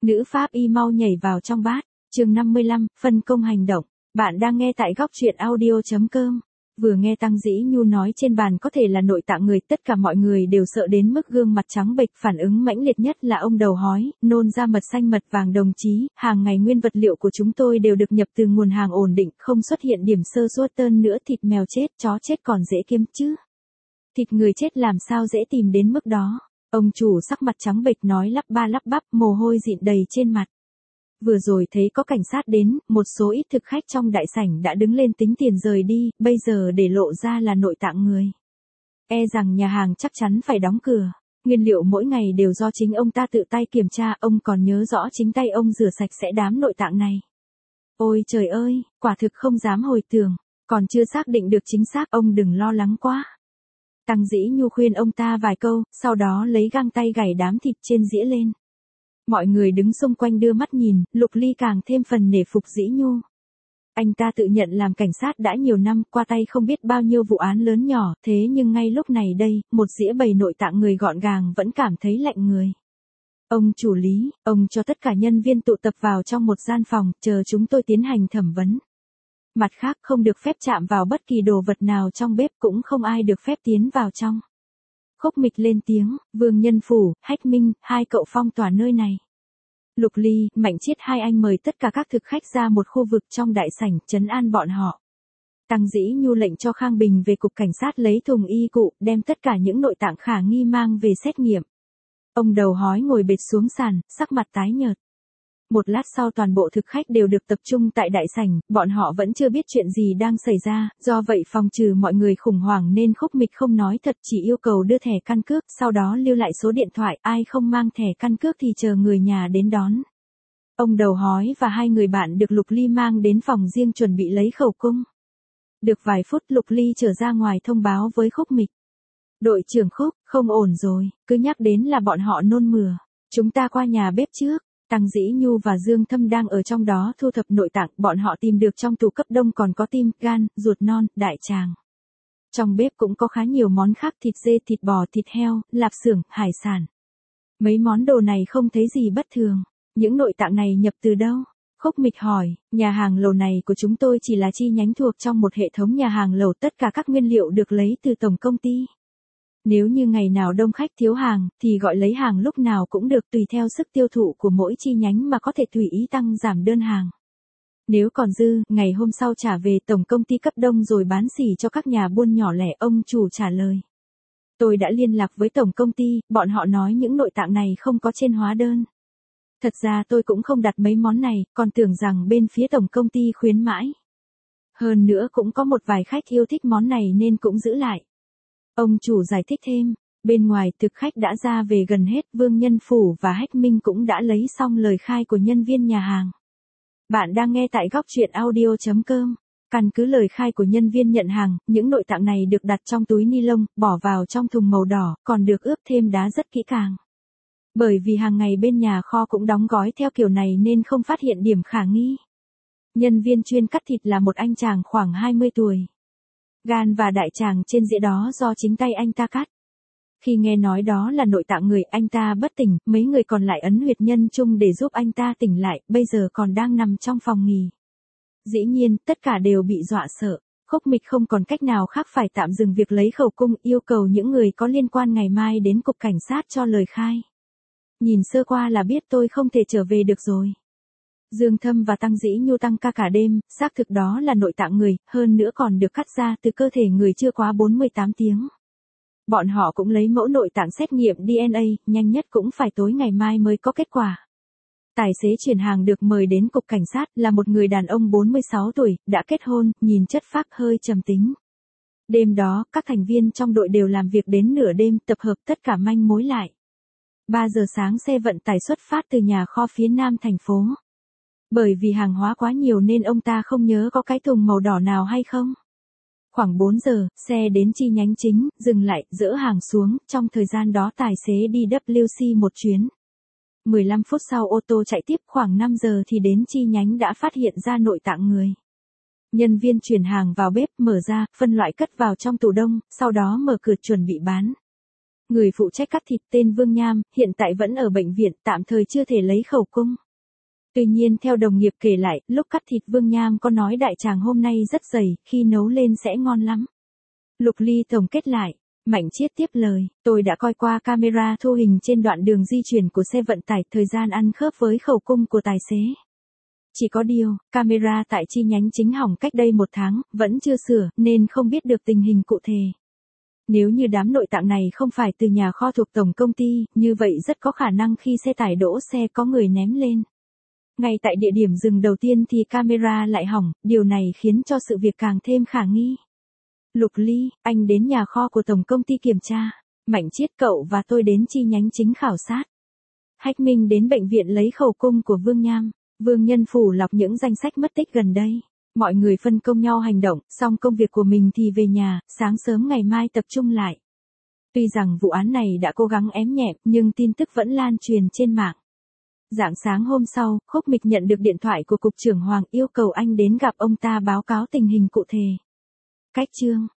Nữ pháp y mau nhảy vào trong bát. Chương 55, phân công hành động. Bạn đang nghe tại góc truyện audio.com. Vừa nghe Tăng Dĩ Nhu nói trên bàn có thể là nội tạng người, tất cả mọi người đều sợ đến mức gương mặt trắng bệch, phản ứng mãnh liệt nhất là ông đầu hói, nôn ra mật xanh mật vàng. Đồng chí, hàng ngày nguyên vật liệu của chúng tôi đều được nhập từ nguồn hàng ổn định, không xuất hiện điểm sơ suất tơn nữa. Thịt mèo chết, chó chết còn dễ kiếm chứ. Thịt người chết làm sao dễ tìm đến mức đó. Ông chủ sắc mặt trắng bệch nói lắp ba lắp bắp, mồ hôi dịn đầy trên mặt. Vừa rồi thấy có cảnh sát đến, một số ít thực khách trong đại sảnh đã đứng lên tính tiền rời đi, bây giờ để lộ ra là nội tạng người. E rằng nhà hàng chắc chắn phải đóng cửa. Nguyên liệu mỗi ngày đều do chính ông ta tự tay kiểm tra, ông còn nhớ rõ chính tay ông rửa sạch sẽ đám nội tạng này. Ôi trời ơi, quả thực không dám hồi tưởng, còn chưa xác định được chính xác, ông đừng lo lắng quá. Tăng Dĩ Nhu khuyên ông ta vài câu, sau đó lấy găng tay gảy đám thịt trên dĩa lên. Mọi người đứng xung quanh đưa mắt nhìn, Lục Ly càng thêm phần nể phục Dĩ Nhu. Anh ta tự nhận làm cảnh sát đã nhiều năm, qua tay không biết bao nhiêu vụ án lớn nhỏ, thế nhưng ngay lúc này đây, một dĩa bầy nội tạng người gọn gàng vẫn cảm thấy lạnh người. Ông chủ Lý, ông cho tất cả nhân viên tụ tập vào trong một gian phòng, chờ chúng tôi tiến hành thẩm vấn. Mặt khác, không được phép chạm vào bất kỳ đồ vật nào trong bếp, cũng không ai được phép tiến vào trong. Khúc Mịch lên tiếng, Vương Nhân Phủ, Hách Minh, hai cậu phong tỏa nơi này. Lục Ly, Mạnh Chiết, hai anh mời tất cả các thực khách ra một khu vực trong đại sảnh, trấn an bọn họ. Tăng Dĩ Nhu lệnh cho Khang Bình về cục cảnh sát lấy thùng y cụ, đem tất cả những nội tạng khả nghi mang về xét nghiệm. Ông đầu hói ngồi bệt xuống sàn, sắc mặt tái nhợt. Một lát sau toàn bộ thực khách đều được tập trung tại đại sảnh, bọn họ vẫn chưa biết chuyện gì đang xảy ra, do vậy phòng trừ mọi người khủng hoảng nên Khúc Mịch không nói thật, chỉ yêu cầu đưa thẻ căn cước, sau đó lưu lại số điện thoại, ai không mang thẻ căn cước thì chờ người nhà đến đón. Ông đầu hói và hai người bạn được Lục Ly mang đến phòng riêng chuẩn bị lấy khẩu cung. Được vài phút Lục Ly trở ra ngoài thông báo với Khúc Mịch. Đội trưởng Khúc, không ổn rồi, cứ nhắc đến là bọn họ nôn mửa. Chúng ta qua nhà bếp trước. Tăng Dĩ Nhu và Dương Thâm đang ở trong đó thu thập nội tạng, bọn họ tìm được trong tủ cấp đông còn có tim, gan, ruột non, đại tràng. Trong bếp cũng có khá nhiều món khác, thịt dê, thịt bò, thịt heo, lạp xưởng, hải sản. Mấy món đồ này không thấy gì bất thường. Những nội tạng này nhập từ đâu? Khúc Mịch hỏi, nhà hàng lẩu này của chúng tôi chỉ là chi nhánh thuộc trong một hệ thống nhà hàng lẩu, tất cả các nguyên liệu được lấy từ tổng công ty. Nếu như ngày nào đông khách thiếu hàng, thì gọi lấy hàng lúc nào cũng được, tùy theo sức tiêu thụ của mỗi chi nhánh mà có thể tùy ý tăng giảm đơn hàng. Nếu còn dư, ngày hôm sau trả về tổng công ty cấp đông rồi bán xỉ cho các nhà buôn nhỏ lẻ, ông chủ trả lời. Tôi đã liên lạc với tổng công ty, bọn họ nói những nội tạng này không có trên hóa đơn. Thật ra tôi cũng không đặt mấy món này, còn tưởng rằng bên phía tổng công ty khuyến mãi. Hơn nữa cũng có một vài khách yêu thích món này nên cũng giữ lại. Ông chủ giải thích thêm, bên ngoài thực khách đã ra về gần hết, Vương Nhân Phủ và Hách Minh cũng đã lấy xong lời khai của nhân viên nhà hàng. Bạn đang nghe tại góc truyện audio.com. Căn cứ lời khai của nhân viên nhận hàng, những nội tạng này được đặt trong túi ni lông, bỏ vào trong thùng màu đỏ, còn được ướp thêm đá rất kỹ càng. Bởi vì hàng ngày bên nhà kho cũng đóng gói theo kiểu này nên không phát hiện điểm khả nghi. Nhân viên chuyên cắt thịt là một anh chàng khoảng 20 tuổi. Gan và đại tràng trên dĩa đó do chính tay anh ta cắt. Khi nghe nói đó là nội tạng người, anh ta bất tỉnh, mấy người còn lại ấn huyệt nhân trung để giúp anh ta tỉnh lại, bây giờ còn đang nằm trong phòng nghỉ. Dĩ nhiên, tất cả đều bị dọa sợ. Khúc Mịch không còn cách nào khác phải tạm dừng việc lấy khẩu cung, yêu cầu những người có liên quan ngày mai đến cục cảnh sát cho lời khai. Nhìn sơ qua là biết tôi không thể trở về được rồi. Dương Thâm và Tăng Dĩ Nhu tăng ca cả đêm, xác thực đó là nội tạng người, hơn nữa còn được cắt ra từ cơ thể người chưa quá 48 tiếng. Bọn họ cũng lấy mẫu nội tạng xét nghiệm DNA, nhanh nhất cũng phải tối ngày mai mới có kết quả. Tài xế chuyển hàng được mời đến cục cảnh sát là một người đàn ông 46 tuổi, đã kết hôn, nhìn chất phác hơi trầm tính. Đêm đó, các thành viên trong đội đều làm việc đến nửa đêm, tập hợp tất cả manh mối lại. 3 giờ sáng xe vận tải xuất phát từ nhà kho phía nam thành phố. Bởi vì hàng hóa quá nhiều nên ông ta không nhớ có cái thùng màu đỏ nào hay không. Khoảng 4 giờ, xe đến chi nhánh chính, dừng lại, dỡ hàng xuống, trong thời gian đó tài xế đi WC một chuyến. 15 phút sau ô tô chạy tiếp, khoảng 5 giờ thì đến chi nhánh đã phát hiện ra nội tạng người. Nhân viên chuyển hàng vào bếp, mở ra, phân loại cất vào trong tủ đông, sau đó mở cửa chuẩn bị bán. Người phụ trách cắt thịt tên Vương Nham, hiện tại vẫn ở bệnh viện, tạm thời chưa thể lấy khẩu cung. Tuy nhiên theo đồng nghiệp kể lại, lúc cắt thịt Vương Nham có nói đại tràng hôm nay rất dày, khi nấu lên sẽ ngon lắm. Lục Ly tổng kết lại. Mạnh Chiết tiếp lời, tôi đã coi qua camera thu hình trên đoạn đường di chuyển của xe vận tải, thời gian ăn khớp với khẩu cung của tài xế. Chỉ có điều, camera tại chi nhánh chính hỏng cách đây 1 tháng, vẫn chưa sửa, nên không biết được tình hình cụ thể. Nếu như đám nội tạng này không phải từ nhà kho thuộc tổng công ty, như vậy rất có khả năng khi xe tải đỗ xe có người ném lên. Ngay tại địa điểm dừng đầu tiên thì camera lại hỏng, điều này khiến cho sự việc càng thêm khả nghi. Lục Ly, anh đến nhà kho của tổng công ty kiểm tra. Mạnh Chiết, cậu và tôi đến chi nhánh chính khảo sát. Hách Minh đến bệnh viện lấy khẩu cung của Vương Nham. Vương Nhân phủ lọc những danh sách mất tích gần đây. Mọi người phân công nhau hành động, xong công việc của mình thì về nhà, sáng sớm ngày mai tập trung lại. Tuy rằng vụ án này đã cố gắng ém nhẹm, nhưng tin tức vẫn lan truyền trên mạng. Rạng sáng hôm sau, Khúc Mịch nhận được điện thoại của Cục trưởng Hoàng yêu cầu anh đến gặp ông ta báo cáo tình hình cụ thể. Cách chương